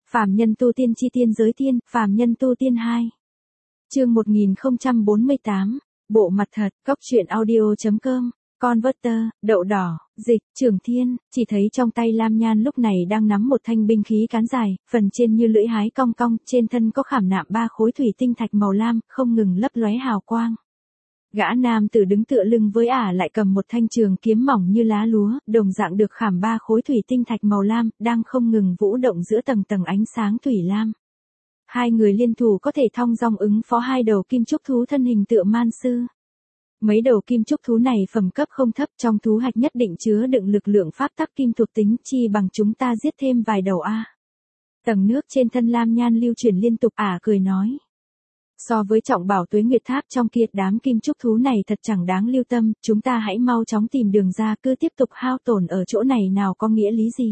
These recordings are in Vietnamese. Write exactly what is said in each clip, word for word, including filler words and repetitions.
Phàm nhân tu tiên chi tiên giới tiên, phàm nhân tu tiên hai. Chương một nghìn không trăm bốn mươi tám, bộ mặt thật, cóc truyện audio.com, Converter, đậu đỏ, dịch, Trường Thiên, chỉ thấy trong tay Lam Nhan lúc này đang nắm một thanh binh khí cán dài, phần trên như lưỡi hái cong cong, trên thân có khảm nạm ba khối thủy tinh thạch màu lam, không ngừng lấp lóe hào quang. Gã nam tử đứng tựa lưng với ả lại cầm một thanh trường kiếm mỏng như lá lúa, đồng dạng được khảm ba khối thủy tinh thạch màu lam, đang không ngừng vũ động giữa tầng tầng ánh sáng thủy lam. Hai người liên thủ có thể thong dong ứng phó hai đầu kim trúc thú thân hình tựa man sư. Mấy đầu kim trúc thú này phẩm cấp không thấp, trong thú hạch nhất định chứa đựng lực lượng pháp tắc kim thuộc tính, chi bằng chúng ta giết thêm vài đầu a. Tầng nước trên thân Lam Nhan lưu chuyển liên tục, ả cười nói. So với trọng bảo Tuế Nguyệt Tháp trong kia, đám kim trúc thú này thật chẳng đáng lưu tâm, chúng ta hãy mau chóng tìm đường ra, cứ tiếp tục hao tổn ở chỗ này nào có nghĩa lý gì.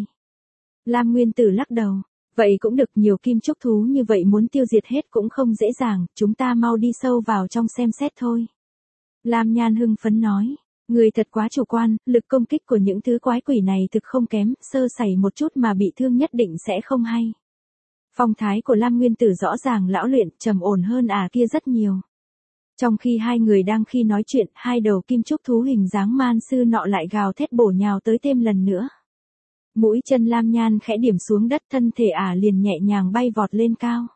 Lam Nguyên Tử lắc đầu, vậy cũng được, nhiều kim trúc thú như vậy muốn tiêu diệt hết cũng không dễ dàng, chúng ta mau đi sâu vào trong xem xét thôi. Lam Nhan hưng phấn nói, người thật quá chủ quan, lực công kích của những thứ quái quỷ này thực không kém, sơ sẩy một chút mà bị thương nhất định sẽ không hay. Phong thái của Lam Nguyên Tử rõ ràng lão luyện, trầm ổn hơn à kia rất nhiều. Trong khi hai người đang khi nói chuyện, hai đầu kim trúc thú hình dáng man sư nọ lại gào thét bổ nhào tới thêm lần nữa. Mũi chân Lam Nhan khẽ điểm xuống đất, thân thể ả liền nhẹ nhàng bay vọt lên cao.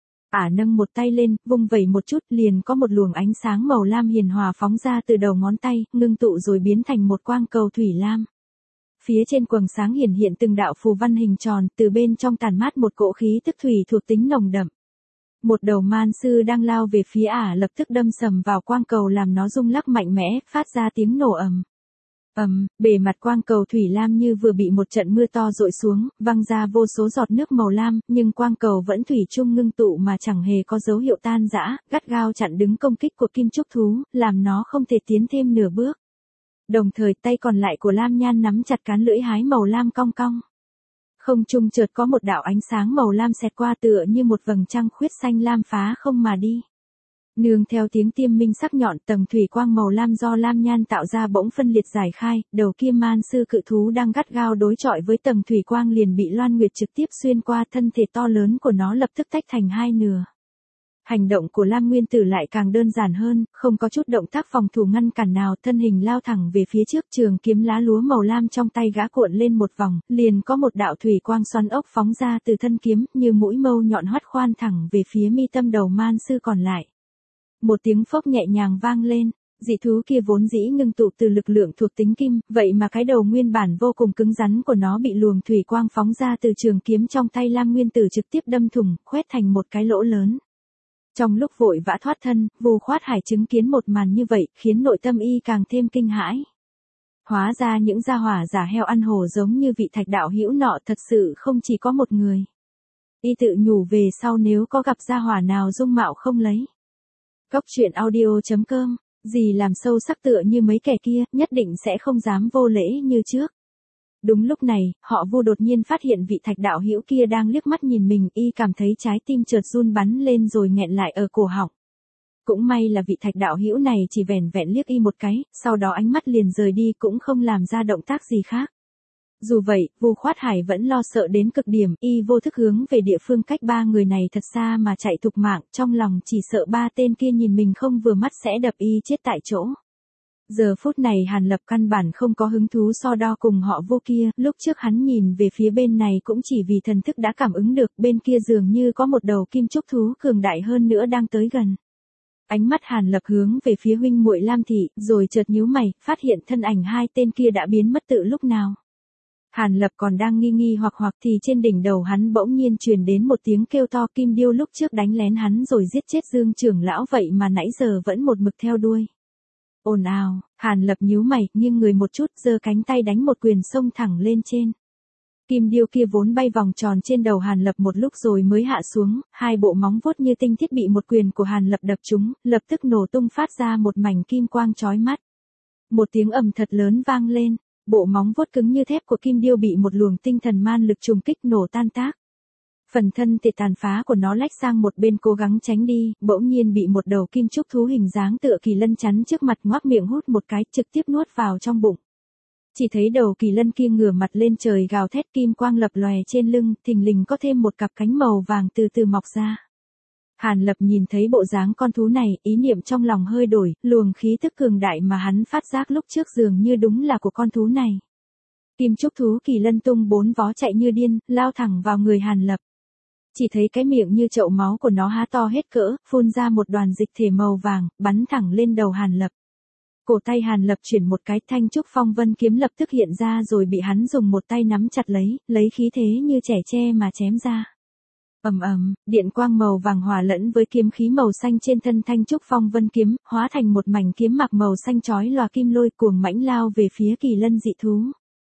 Ả nâng một tay lên, vung vẩy một chút, liền có một luồng ánh sáng màu lam hiền hòa phóng ra từ đầu ngón tay, ngưng tụ rồi biến thành một quang cầu thủy lam. Phía trên quầng sáng hiển hiện từng đạo phù văn hình tròn, từ bên trong tản mát một cỗ khí tức thủy thuộc tính nồng đậm. Một đầu man sư đang lao về phía ả lập tức đâm sầm vào quang cầu làm nó rung lắc mạnh mẽ, phát ra tiếng nổ ầm. Ầm, bề mặt quang cầu thủy lam như vừa bị một trận mưa to dội xuống, văng ra vô số giọt nước màu lam, nhưng quang cầu vẫn thủy chung ngưng tụ mà chẳng hề có dấu hiệu tan rã, gắt gao chặn đứng công kích của kim trúc thú, làm nó không thể tiến thêm nửa bước. Đồng thời tay còn lại của Lam Nhan nắm chặt cán lưỡi hái màu lam cong cong. Không trung chợt có một đạo ánh sáng màu lam xẹt qua tựa như một vầng trăng khuyết xanh lam phá không mà đi. Nương theo tiếng tiêm minh sắc nhọn, tầng thủy quang màu lam do Lam Nhan tạo ra bỗng phân liệt giải khai, đầu kia man sư cự thú đang gắt gao đối chọi với tầng thủy quang liền bị Loan Nguyệt trực tiếp xuyên qua, thân thể to lớn của nó lập tức tách thành hai nửa. Hành động của Lam Nguyên Tử lại càng đơn giản hơn, không có chút động tác phòng thủ ngăn cản nào, thân hình lao thẳng về phía trước, trường kiếm lá lúa màu lam trong tay gã cuộn lên một vòng, liền có một đạo thủy quang xoắn ốc phóng ra từ thân kiếm, như mũi mâu nhọn hoắt khoan thẳng về phía mi tâm đầu man sư còn lại. Một tiếng phốc nhẹ nhàng vang lên, dị thú kia vốn dĩ ngưng tụ từ lực lượng thuộc tính kim, vậy mà cái đầu nguyên bản vô cùng cứng rắn của nó bị luồng thủy quang phóng ra từ trường kiếm trong tay Lam Nguyên Tử trực tiếp đâm thủng, khoét thành một cái lỗ lớn. Trong lúc vội vã thoát thân, Vu Khoát Hải chứng kiến một màn như vậy, khiến nội tâm y càng thêm kinh hãi. Hóa ra những gia hỏa giả heo ăn hổ giống như vị Thạch đạo hữu nọ thật sự không chỉ có một người. Y tự nhủ về sau nếu có gặp gia hỏa nào dung mạo không lấy. Cóc truyện audio.com, gì làm sâu sắc tựa như mấy kẻ kia, nhất định sẽ không dám vô lễ như trước. Đúng lúc này, họ Vu đột nhiên phát hiện vị Thạch đạo hữu kia đang liếc mắt nhìn mình, y cảm thấy trái tim chợt run bắn lên rồi nghẹn lại ở cổ họng. Cũng may là vị Thạch đạo hữu này chỉ vẻn vẹn liếc y một cái, sau đó ánh mắt liền rời đi cũng không làm ra động tác gì khác. Dù vậy, Vu Khoát Hải vẫn lo sợ đến cực điểm, y vô thức hướng về địa phương cách ba người này thật xa mà chạy thục mạng, trong lòng chỉ sợ ba tên kia nhìn mình không vừa mắt sẽ đập y chết tại chỗ. Giờ phút này Hàn Lập căn bản không có hứng thú so đo cùng họ Vô kia, lúc trước hắn nhìn về phía bên này cũng chỉ vì thần thức đã cảm ứng được bên kia dường như có một đầu kim trúc thú cường đại hơn nữa đang tới gần. Ánh mắt Hàn Lập hướng về phía huynh muội Lam Thị, rồi chợt nhíu mày, phát hiện thân ảnh hai tên kia đã biến mất tự lúc nào. Hàn Lập còn đang nghi nghi hoặc hoặc thì trên đỉnh đầu hắn bỗng nhiên truyền đến một tiếng kêu to, Kim Điêu lúc trước đánh lén hắn rồi giết chết Dương trưởng lão vậy mà nãy giờ vẫn một mực theo đuôi. Ồn ào, Hàn Lập nhíu mày, nghiêng người một chút, giơ cánh tay đánh một quyền xông thẳng lên trên. Kim điêu kia vốn bay vòng tròn trên đầu Hàn Lập một lúc rồi mới hạ xuống, hai bộ móng vuốt như tinh thiết bị một quyền của Hàn Lập đập trúng, lập tức nổ tung phát ra một mảnh kim quang chói mắt. Một tiếng ầm thật lớn vang lên, bộ móng vuốt cứng như thép của kim điêu bị một luồng tinh thần man lực trùng kích nổ tan tác. Phần thân thể tàn phá của nó lách sang một bên cố gắng tránh đi, bỗng nhiên bị một đầu kim trúc thú hình dáng tựa kỳ lân chắn trước mặt, ngoác miệng hút một cái trực tiếp nuốt vào trong bụng. Chỉ thấy đầu kỳ lân kia ngửa mặt lên trời gào thét, kim quang lập lòe trên lưng, thình lình có thêm một cặp cánh màu vàng từ từ mọc ra. Hàn Lập nhìn thấy bộ dáng con thú này, ý niệm trong lòng hơi đổi, luồng khí tức cường đại mà hắn phát giác lúc trước dường như đúng là của con thú này. Kim trúc thú kỳ lân tung bốn vó chạy như điên, lao thẳng vào người Hàn Lập. Chỉ thấy cái miệng như chậu máu của nó há to hết cỡ, phun ra một đoàn dịch thể màu vàng, bắn thẳng lên đầu Hàn Lập. Cổ tay Hàn Lập chuyển một cái, thanh trúc phong vân kiếm lập tức hiện ra rồi bị hắn dùng một tay nắm chặt lấy, lấy khí thế như trẻ tre mà chém ra. Ầm ầm, điện quang màu vàng hòa lẫn với kiếm khí màu xanh trên thân thanh trúc phong vân kiếm, hóa thành một mảnh kiếm mặc màu xanh chói lòa kim lôi cuồng mãnh lao về phía kỳ lân dị thú.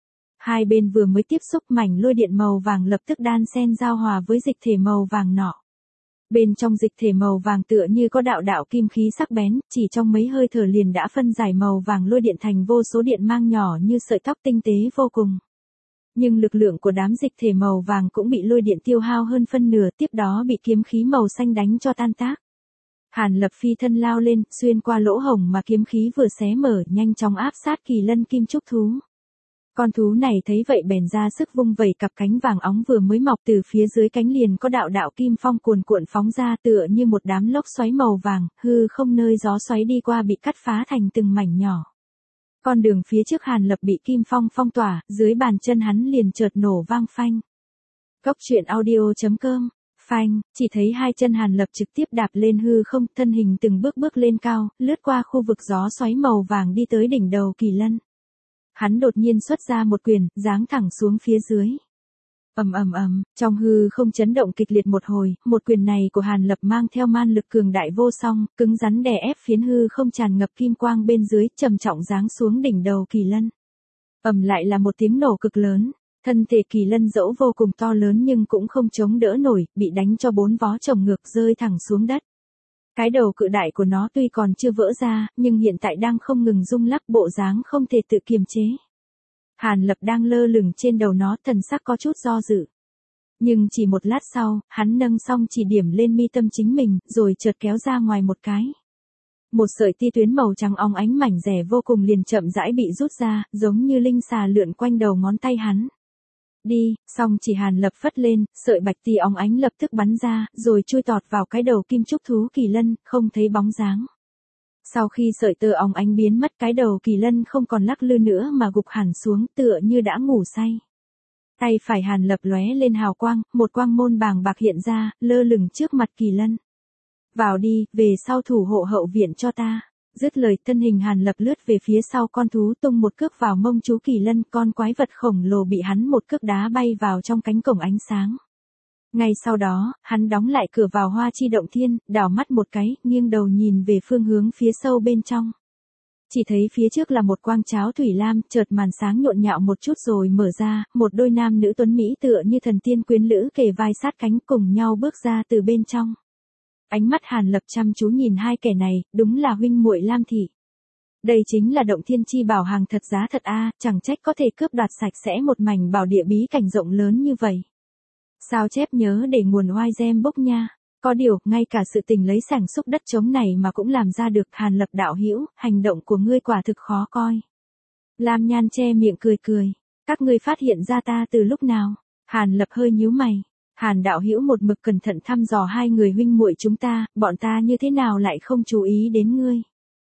Hai bên vừa mới tiếp xúc, mảnh lôi điện màu vàng lập tức đan xen giao hòa với dịch thể màu vàng nọ. Bên trong dịch thể màu vàng tựa như có đạo đạo kim khí sắc bén, chỉ trong mấy hơi thở liền đã phân giải màu vàng lôi điện thành vô số điện mang nhỏ như sợi tóc tinh tế vô cùng. Nhưng lực lượng của đám dịch thể màu vàng cũng bị lôi điện tiêu hao hơn phân nửa, tiếp đó bị kiếm khí màu xanh đánh cho tan tác. Hàn Lập phi thân lao lên, xuyên qua lỗ hổng mà kiếm khí vừa xé mở, nhanh chóng áp sát kỳ lân kim trúc thú. Con thú này thấy vậy bèn ra sức vung vẩy cặp cánh vàng óng vừa mới mọc, từ phía dưới cánh liền có đạo đạo kim phong cuồn cuộn phóng ra tựa như một đám lốc xoáy màu vàng, hư không nơi gió xoáy đi qua bị cắt phá thành từng mảnh nhỏ. Con đường phía trước Hàn Lập bị kim phong phong tỏa, dưới bàn chân hắn liền chợt nổ vang phanh. Cốc truyện audio chấm com, phanh, chỉ thấy hai chân Hàn Lập trực tiếp đạp lên hư không, thân hình từng bước bước lên cao, lướt qua khu vực gió xoáy màu vàng đi tới đỉnh đầu kỳ lân. Hắn đột nhiên xuất ra một quyền, giáng thẳng xuống phía dưới. Ầm ầm ầm, trong hư không chấn động kịch liệt một hồi, một quyền này của Hàn Lập mang theo man lực cường đại vô song, cứng rắn đè ép phiến hư không tràn ngập kim quang bên dưới, trầm trọng giáng xuống đỉnh đầu kỳ lân. Ầm lại là một tiếng nổ cực lớn, thân thể kỳ lân dẫu vô cùng to lớn nhưng cũng không chống đỡ nổi, bị đánh cho bốn vó chồng ngược rơi thẳng xuống đất. Cái đầu cự đại của nó tuy còn chưa vỡ ra, nhưng hiện tại đang không ngừng rung lắc, bộ dáng không thể tự kiềm chế. Hàn Lập đang lơ lửng trên đầu nó, thần sắc có chút do dự. Nhưng chỉ một lát sau, hắn nâng xong chỉ điểm lên mi tâm chính mình, rồi chợt kéo ra ngoài một cái. Một sợi tia tuyến màu trắng óng ánh mảnh rẻ vô cùng liền chậm rãi bị rút ra, giống như linh xà lượn quanh đầu ngón tay hắn. Đi, xong chỉ Hàn Lập phất lên, sợi bạch tia óng ánh lập tức bắn ra, rồi chui tọt vào cái đầu kim trúc thú kỳ lân, không thấy bóng dáng. Sau khi sợi tơ óng ánh biến mất, cái đầu kỳ lân không còn lắc lư nữa mà gục hẳn xuống, tựa như đã ngủ say. Tay phải Hàn Lập lóe lên hào quang, một quang môn bàng bạc hiện ra, lơ lửng trước mặt kỳ lân. Vào đi, về sau thủ hộ hậu viện cho ta. Dứt lời, thân hình Hàn Lập lướt về phía sau con thú, tung một cước vào mông chú kỳ lân, con quái vật khổng lồ bị hắn một cước đá bay vào trong cánh cổng ánh sáng. Ngay sau đó, hắn đóng lại cửa vào hoa chi động thiên, đảo mắt một cái, nghiêng đầu nhìn về phương hướng phía sâu bên trong. Chỉ thấy phía trước là một quang cháo thủy lam, chợt màn sáng nhộn nhạo một chút rồi mở ra, một đôi nam nữ tuấn mỹ tựa như thần tiên quyến lữ kề vai sát cánh cùng nhau bước ra từ bên trong. Ánh mắt Hàn Lập chăm chú nhìn hai kẻ này, đúng là huynh muội Lam thị. Đây chính là động thiên chi bảo hàng thật giá thật a, chẳng trách có thể cướp đoạt sạch sẽ một mảnh bảo địa bí cảnh rộng lớn như vậy. Sao chép nhớ để nguồn oai gem book nha. Có điều, ngay cả sự tình lấy sảnh xúc đất trống này mà cũng làm ra được. Hàn Lập đạo hữu, hành động của ngươi quả thực khó coi. Lam Nhan che miệng cười cười. Các ngươi phát hiện ra ta từ lúc nào? Hàn Lập hơi nhíu mày. Hàn đạo hữu một mực cẩn thận thăm dò hai người huynh muội chúng ta, bọn ta như thế nào lại không chú ý đến ngươi?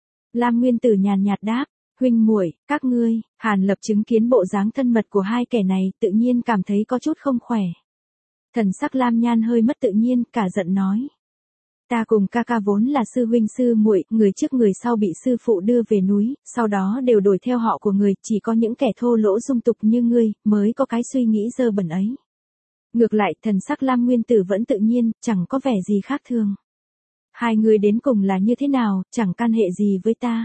Lam Nguyên Tử nhàn nhạt đáp, huynh muội, các ngươi. Hàn Lập chứng kiến bộ dáng thân mật của hai kẻ này, tự nhiên cảm thấy có chút không khỏe. Thần sắc Lam Nhan hơi mất tự nhiên, cả giận nói. Ta cùng ca ca vốn là sư huynh sư muội, người trước người sau bị sư phụ đưa về núi, sau đó đều đổi theo họ của người, chỉ có những kẻ thô lỗ dung tục như ngươi, mới có cái suy nghĩ dơ bẩn ấy. Ngược lại, thần sắc Lam Nguyên Tử vẫn tự nhiên, chẳng có vẻ gì khác thường. Hai người đến cùng là như thế nào, chẳng can hệ gì với ta.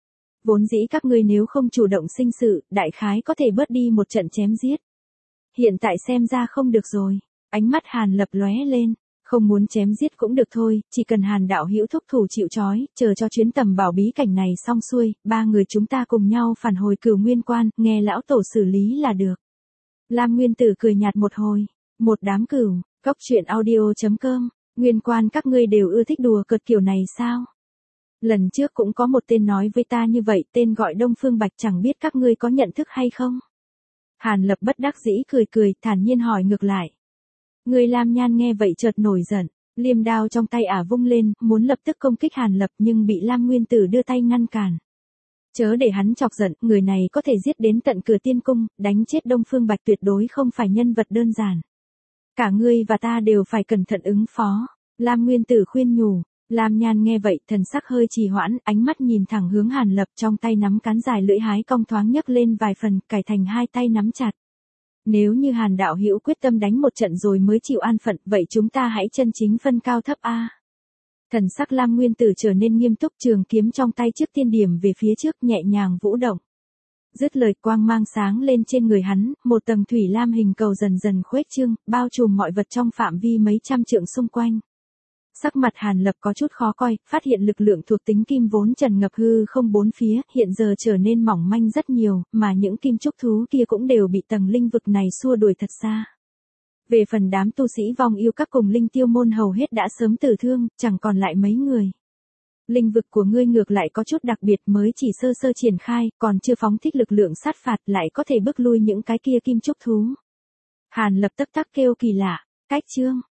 Vốn dĩ các ngươi nếu không chủ động sinh sự, đại khái có thể bớt đi một trận chém giết. Hiện tại xem ra không được rồi. Ánh mắt Hàn Lập lóe lên, không muốn chém giết cũng được thôi, chỉ cần Hàn đạo hữu thúc thủ chịu trói, chờ cho chuyến tầm bảo bí cảnh này xong xuôi, ba người chúng ta cùng nhau phản hồi Cửu Nguyên Quan, nghe lão tổ xử lý là được. Lam Nguyên Tử cười nhạt một hồi, một đám cửu, cốc truyện audio chấm com, Nguyên Quan các ngươi đều ưa thích đùa cợt kiểu này sao? Lần trước cũng có một tên nói với ta như vậy, tên gọi Đông Phương Bạch, chẳng biết các ngươi có nhận thức hay không? Hàn Lập bất đắc dĩ cười cười, thản nhiên hỏi ngược lại. Người Lam Nhan nghe vậy chợt nổi giận, liềm đao trong tay ả vung lên, muốn lập tức công kích Hàn Lập nhưng bị Lam Nguyên Tử đưa tay ngăn cản. Chớ để hắn chọc giận, người này có thể giết đến tận cửa tiên cung, đánh chết Đông Phương Bạch tuyệt đối không phải nhân vật đơn giản. Cả ngươi và ta đều phải cẩn thận ứng phó. Lam Nguyên Tử khuyên nhủ. Lam Nhan nghe vậy, thần sắc hơi trì hoãn, ánh mắt nhìn thẳng hướng Hàn Lập, trong tay nắm cán dài lưỡi hái cong thoáng nhấc lên vài phần, cải thành hai tay nắm chặt. Nếu như Hàn đạo hữu quyết tâm đánh một trận rồi mới chịu an phận, vậy chúng ta hãy chân chính phân cao thấp a. Thần sắc Lam Nguyên Tử trở nên nghiêm túc, trường kiếm trong tay trước tiên điểm về phía trước, nhẹ nhàng vũ động. Dứt lời, quang mang sáng lên trên người hắn, một tầng thủy lam hình cầu dần dần khuếch trương, bao trùm mọi vật trong phạm vi mấy trăm trượng xung quanh. Sắc mặt Hàn Lập có chút khó coi, phát hiện lực lượng thuộc tính kim vốn trần ngập hư không bốn phía, hiện giờ trở nên mỏng manh rất nhiều, mà những kim trúc thú kia cũng đều bị tầng linh vực này xua đuổi thật xa. Về phần đám tu sĩ vong yêu các cùng linh tiêu môn hầu hết đã sớm tử thương, chẳng còn lại mấy người. Linh vực của ngươi ngược lại có chút đặc biệt, mới chỉ sơ sơ triển khai, còn chưa phóng thích lực lượng sát phạt, lại có thể bức lui những cái kia kim trúc thú. Hàn Lập tắc tắc kêu kỳ lạ, cách chương.